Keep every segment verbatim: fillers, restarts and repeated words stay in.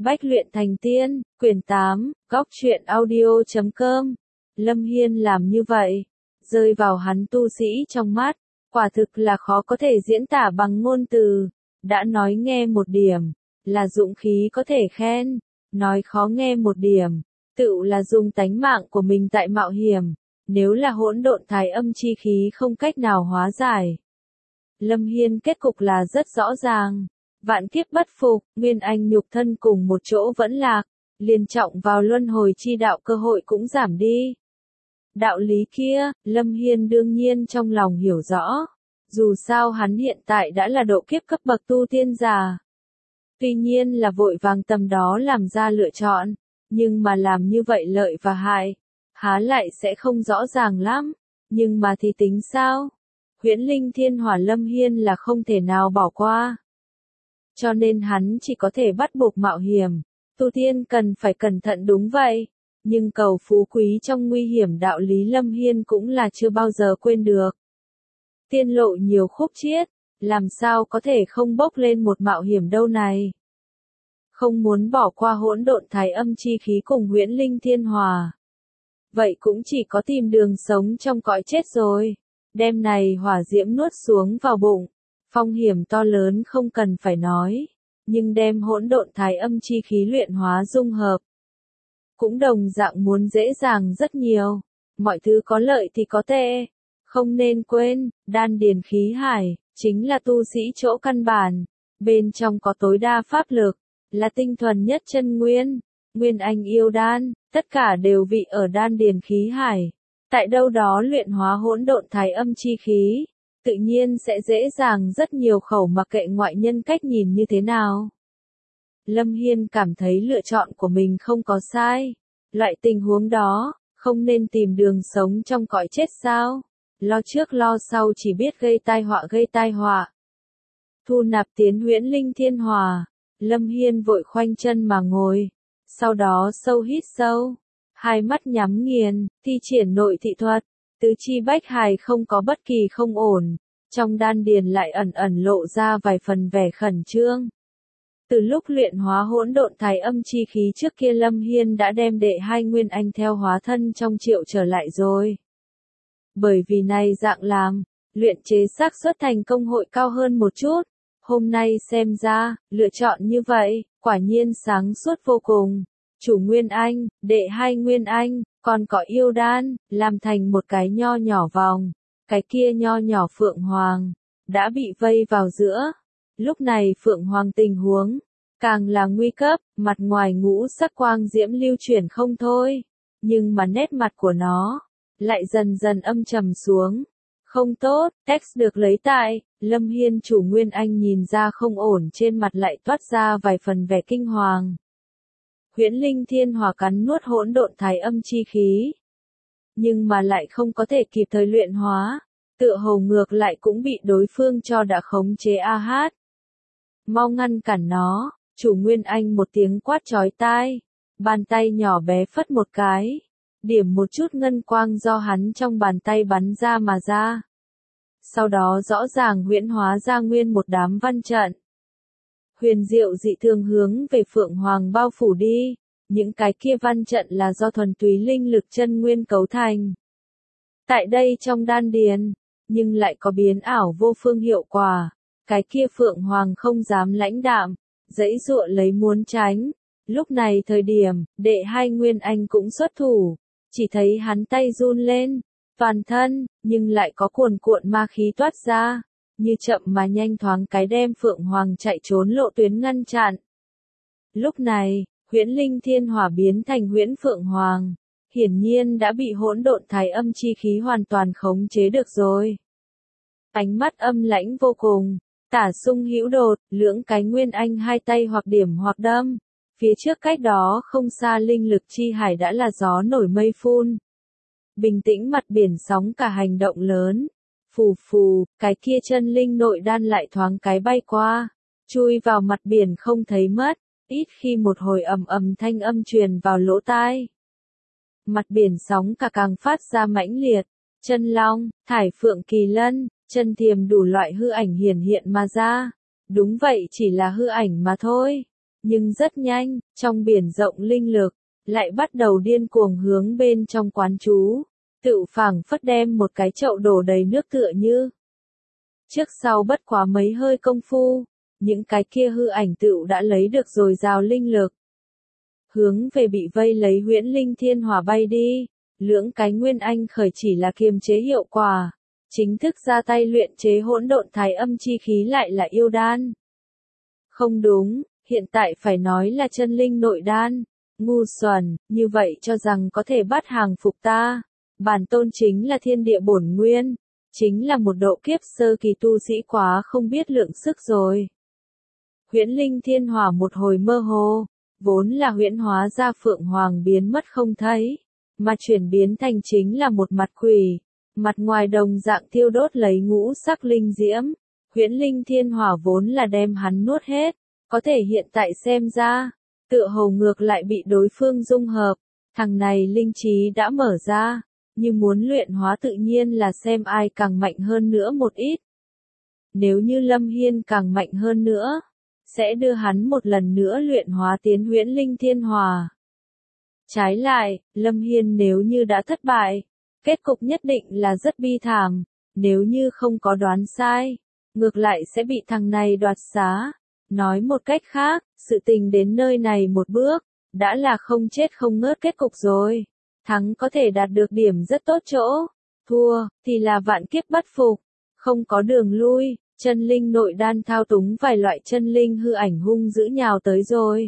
Bách luyện thành tiên, quyển tám, góc truyện audio chấm com. Lâm Hiên làm như vậy, rơi vào hắn tu sĩ trong mắt, quả thực là khó có thể diễn tả bằng ngôn từ. Đã nói nghe một điểm, là dụng khí có thể khen, nói khó nghe một điểm, tựu là dùng tánh mạng của mình tại mạo hiểm, nếu là hỗn độn thái âm chi khí không cách nào hóa giải. Lâm Hiên kết cục là rất rõ ràng. Vạn kiếp bất phục, nguyên anh nhục thân cùng một chỗ vẫn lạc, liền trọng vào luân hồi chi đạo cơ hội cũng giảm đi. Đạo lý kia, Lâm Hiên đương nhiên trong lòng hiểu rõ. Dù sao hắn hiện tại đã là độ kiếp cấp bậc tu tiên giả. Tuy nhiên là vội vàng tầm đó làm ra lựa chọn, nhưng mà làm như vậy lợi và hại, há lại sẽ không rõ ràng lắm. Nhưng mà thì tính sao? Huyễn linh thiên hỏa Lâm Hiên là không thể nào bỏ qua. Cho nên hắn chỉ có thể bắt buộc mạo hiểm, tu tiên cần phải cẩn thận đúng vậy, nhưng cầu phú quý trong nguy hiểm đạo lý Lâm Hiên cũng là chưa bao giờ quên được. Tiên lộ nhiều khúc chiết, làm sao có thể không bốc lên một mạo hiểm đâu này. Không muốn bỏ qua hỗn độn thái âm chi khí cùng huyễn linh thiên hòa. Vậy cũng chỉ có tìm đường sống trong cõi chết rồi, đem này hỏa diễm nuốt xuống vào bụng. Phong hiểm to lớn không cần phải nói, nhưng đem hỗn độn thái âm chi khí luyện hóa dung hợp. Cũng đồng dạng muốn dễ dàng rất nhiều, mọi thứ có lợi thì có tệ. Không nên quên, đan điền khí hải, chính là tu sĩ chỗ căn bản, bên trong có tối đa pháp lực, là tinh thuần nhất chân nguyên, nguyên anh yêu đan, tất cả đều vị ở đan điền khí hải. Tại đâu đó luyện hóa hỗn độn thái âm chi khí, tự nhiên sẽ dễ dàng rất nhiều khẩu mặc kệ ngoại nhân cách nhìn như thế nào. Lâm Hiên cảm thấy lựa chọn của mình không có sai. Loại tình huống đó, không nên tìm đường sống trong cõi chết sao? Lo trước lo sau chỉ biết gây tai họa gây tai họa. Thu nạp tiến huyễn linh thiên hòa, Lâm Hiên vội khoanh chân mà ngồi. Sau đó sâu hít sâu, hai mắt nhắm nghiền, thi triển nội thị thuật. Tứ chi bách hài không có bất kỳ không ổn, trong đan điền lại ẩn ẩn lộ ra vài phần vẻ khẩn trương. Từ lúc luyện hóa hỗn độn thái âm chi khí trước kia Lâm Hiên đã đem đệ hai nguyên anh theo hóa thân trong triệu trở lại rồi. Bởi vì này dạng làm, luyện chế xác suất thành công hội cao hơn một chút. Hôm nay xem ra, lựa chọn như vậy, quả nhiên sáng suốt vô cùng. Chủ nguyên anh, đệ hai nguyên anh, còn có yêu đan, làm thành một cái nho nhỏ vòng, cái kia nho nhỏ Phượng Hoàng, đã bị vây vào giữa. Lúc này Phượng Hoàng tình huống, càng là nguy cấp, mặt ngoài ngũ sắc quang diễm lưu chuyển không thôi, nhưng mà nét mặt của nó, lại dần dần âm trầm xuống. Không tốt, text được lấy tại, Lâm Hiên chủ nguyên anh nhìn ra không ổn trên mặt lại toát ra vài phần vẻ kinh hoàng. Huyễn linh thiên hỏa cắn nuốt hỗn độn thái âm chi khí, nhưng mà lại không có thể kịp thời luyện hóa, tựa hồ ngược lại cũng bị đối phương cho đã khống chế a hát. Mau ngăn cản nó, chủ nguyên anh một tiếng quát chói tai, bàn tay nhỏ bé phất một cái, điểm một chút ngân quang do hắn trong bàn tay bắn ra mà ra. Sau đó rõ ràng huyễn hóa ra nguyên một đám văn trận. Huyền diệu dị thường hướng về Phượng Hoàng bao phủ đi, những cái kia văn trận là do thuần túy linh lực chân nguyên cấu thành. Tại đây trong đan điền, nhưng lại có biến ảo vô phương hiệu quả, cái kia Phượng Hoàng không dám lãnh đạm, giãy giụa lấy muốn tránh. Lúc này thời điểm, đệ hai nguyên anh cũng xuất thủ, chỉ thấy hắn tay run lên, toàn thân, nhưng lại có cuồn cuộn ma khí toát ra. Như chậm mà nhanh thoáng cái đem Phượng Hoàng chạy trốn lộ tuyến ngăn chặn. Lúc này, huyễn linh thiên hỏa biến thành huyễn Phượng Hoàng, hiển nhiên đã bị hỗn độn thái âm chi khí hoàn toàn khống chế được rồi. Ánh mắt âm lãnh vô cùng, tả sung hữu đột, lưỡng cái nguyên anh hai tay hoặc điểm hoặc đâm. Phía trước cách đó không xa linh lực chi hải đã là gió nổi mây phun. Bình tĩnh mặt biển sóng cả hành động lớn. Phù phù, cái kia chân linh nội đan lại thoáng cái bay qua, chui vào mặt biển không thấy mất, ít khi một hồi ầm ầm thanh âm truyền vào lỗ tai. Mặt biển sóng cả càng phát ra mãnh liệt, chân long, thải phượng kỳ lân, chân thiềm đủ loại hư ảnh hiển hiện mà ra. Đúng vậy chỉ là hư ảnh mà thôi. Nhưng rất nhanh, trong biển rộng linh lực, lại bắt đầu điên cuồng hướng bên trong quán trú, tựu phảng phất đem một cái chậu đổ đầy nước tựa như. Trước sau bất quá mấy hơi công phu, những cái kia hư ảnh tựu đã lấy được dồi dào linh lực. Hướng về bị vây lấy huyễn linh thiên hỏa bay đi, lưỡng cái nguyên anh khởi chỉ là kiềm chế hiệu quả, chính thức ra tay luyện chế hỗn độn thái âm chi khí lại là yêu đan. Không đúng, hiện tại phải nói là chân linh nội đan, ngu xuẩn, như vậy cho rằng có thể bắt hàng phục ta. Bản tôn chính là thiên địa bổn nguyên, chính là một độ kiếp sơ kỳ tu sĩ quá không biết lượng sức rồi. Huyễn linh thiên hỏa một hồi mơ hồ, vốn là huyễn hóa ra phượng hoàng biến mất không thấy, mà chuyển biến thành chính là một mặt quỷ, mặt ngoài đồng dạng thiêu đốt lấy ngũ sắc linh diễm. Huyễn linh thiên hỏa vốn là đem hắn nuốt hết, có thể hiện tại xem ra, tựa hồ ngược lại bị đối phương dung hợp, thằng này linh trí đã mở ra, như muốn luyện hóa tự nhiên là xem ai càng mạnh hơn nữa một ít. Nếu như Lâm Hiên càng mạnh hơn nữa, sẽ đưa hắn một lần nữa luyện hóa tiến huyễn linh thiên hỏa. Trái lại, Lâm Hiên nếu như đã thất bại, kết cục nhất định là rất bi thảm, nếu như không có đoán sai, ngược lại sẽ bị thằng này đoạt xá. Nói một cách khác, sự tình đến nơi này một bước, đã là không chết không ngớt kết cục rồi. Thắng có thể đạt được điểm rất tốt chỗ, thua, thì là vạn kiếp bất phục, không có đường lui, chân linh nội đan thao túng vài loại chân linh hư ảnh hung dữ nhào tới rồi.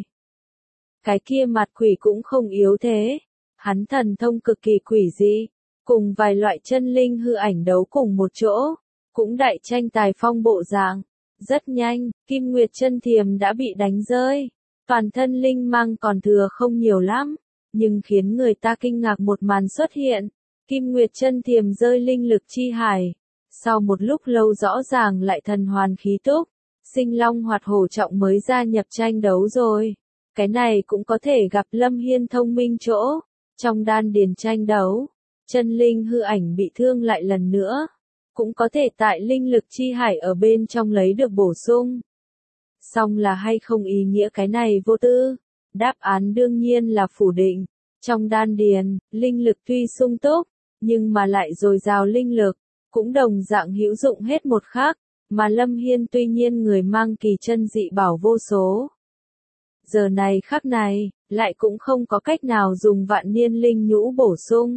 Cái kia mặt quỷ cũng không yếu thế, hắn thần thông cực kỳ quỷ dị, cùng vài loại chân linh hư ảnh đấu cùng một chỗ, cũng đại tranh tài phong bộ dạng. Rất nhanh, Kim Nguyệt chân thiềm đã bị đánh rơi, toàn thân linh mang còn thừa không nhiều lắm, nhưng khiến người ta kinh ngạc một màn xuất hiện, Kim Nguyệt chân thiềm rơi linh lực chi hải, sau một lúc lâu rõ ràng lại thần hoàn khí túc, sinh long hoạt hổ trọng mới gia nhập tranh đấu rồi. Cái này cũng có thể gặp Lâm Hiên thông minh chỗ, trong đan điền tranh đấu, chân linh hư ảnh bị thương lại lần nữa, cũng có thể tại linh lực chi hải ở bên trong lấy được bổ sung. Song là hay không ý nghĩa cái này vô tư, đáp án đương nhiên là phủ định. Trong đan điền, linh lực tuy sung túc, nhưng mà lại dồi dào linh lực, cũng đồng dạng hữu dụng hết một khác, mà Lâm Hiên tuy nhiên người mang kỳ chân dị bảo vô số. Giờ này khắc này, lại cũng không có cách nào dùng vạn niên linh nhũ bổ sung.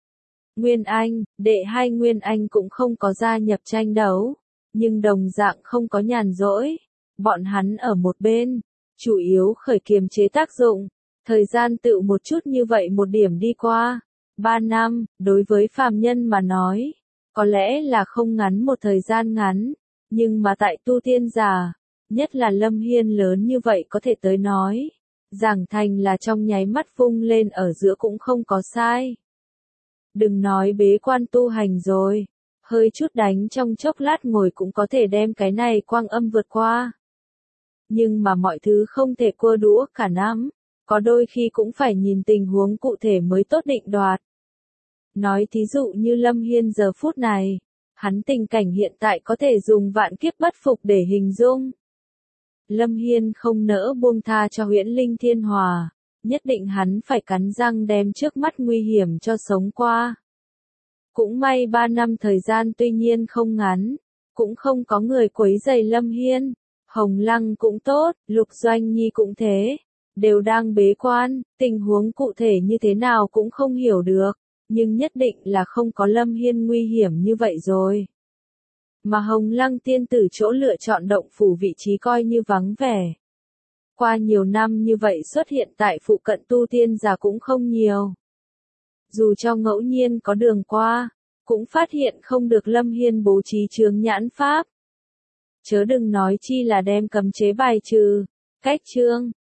Nguyên Anh, đệ hai Nguyên Anh cũng không có gia nhập tranh đấu, nhưng đồng dạng không có nhàn rỗi. Bọn hắn ở một bên, chủ yếu khởi kiềm chế tác dụng, thời gian tựu một chút như vậy một điểm đi qua. Ba năm, đối với phàm nhân mà nói, có lẽ là không ngắn một thời gian ngắn, nhưng mà tại tu tiên giả, nhất là Lâm Hiên lớn như vậy có thể tới nói, giảng thành là trong nháy mắt vung lên ở giữa cũng không có sai. Đừng nói bế quan tu hành rồi, hơi chút đánh trong chốc lát ngồi cũng có thể đem cái này quang âm vượt qua. Nhưng mà mọi thứ không thể cua đũa cả nắm, có đôi khi cũng phải nhìn tình huống cụ thể mới tốt định đoạt. Nói thí dụ như Lâm Hiên giờ phút này, hắn tình cảnh hiện tại có thể dùng vạn kiếp bất phục để hình dung. Lâm Hiên không nỡ buông tha cho huyễn linh thiên hòa, nhất định hắn phải cắn răng đem trước mắt nguy hiểm cho sống qua. Cũng may ba năm thời gian tuy nhiên không ngắn, cũng không có người quấy rầy Lâm Hiên, Hồng Lăng cũng tốt, Lục Doanh Nhi cũng thế, đều đang bế quan, tình huống cụ thể như thế nào cũng không hiểu được, nhưng nhất định là không có Lâm Hiên nguy hiểm như vậy rồi. Mà Hồng Lăng tiên tử chỗ lựa chọn động phủ vị trí coi như vắng vẻ. Qua nhiều năm như vậy xuất hiện tại phụ cận tu tiên giả cũng không nhiều. Dù cho ngẫu nhiên có đường qua, cũng phát hiện không được Lâm Hiên bố trí chướng nhãn pháp. Chớ đừng nói chi là đem cấm chế bài trừ, cách chương.